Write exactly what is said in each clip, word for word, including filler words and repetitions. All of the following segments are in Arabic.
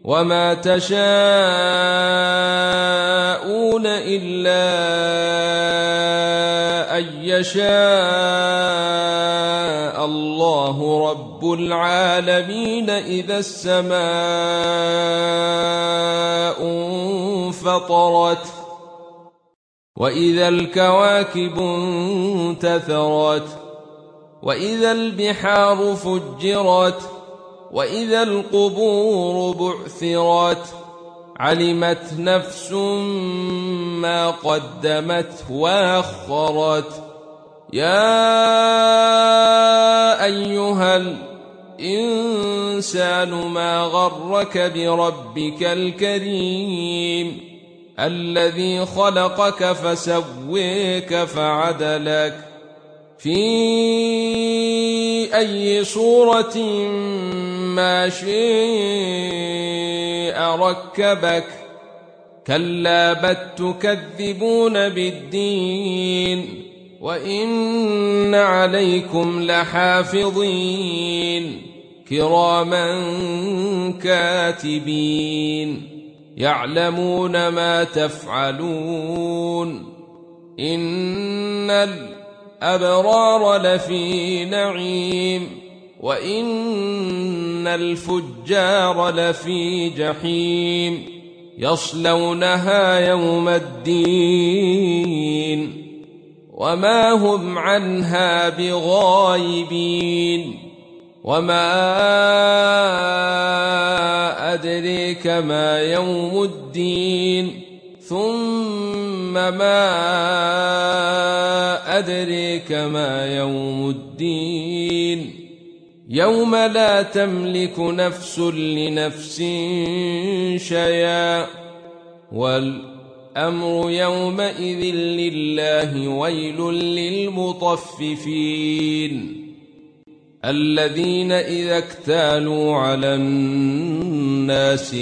وما تشاءون إلا أن يشاء الله رب العالمين. إذا السماء انفطرت وإذا الكواكب انتثرت وإذا البحار فجرت وإذا القبور بعثرت علمت نفس ما قدمت وأخرت. يا أيها الإنسان ما غرك بربك الكريم الذي خلقك فسويك فعدلك في أي صورة ما شاء ركبك. كلا بل تكذبون بالدين وإن عليكم لحافظين كراما كاتبين يعلمون ما تفعلون. إن الأبرار لفي نعيم وإن الفجار لفي جحيم يصلونها يوم الدين وما هم عنها بغائبين. وما أدريك ما يوم الدين ثم ما أدريك ما يوم الدين يوم لا تملك نفس لنفس شيئا والأمر يومئذ لله. ويل للمطففين الذين إذا اكتالوا على الناس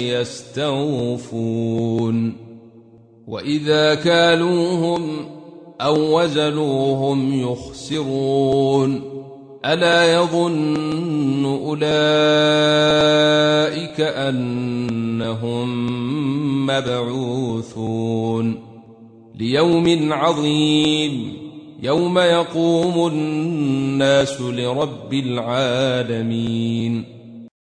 يستوفون وإذا كالوهم أو وزنوهم يخسرون. ألا يظن أولئك أنهم مبعوثون ليوم عظيم يوم يقوم الناس لرب العالمين.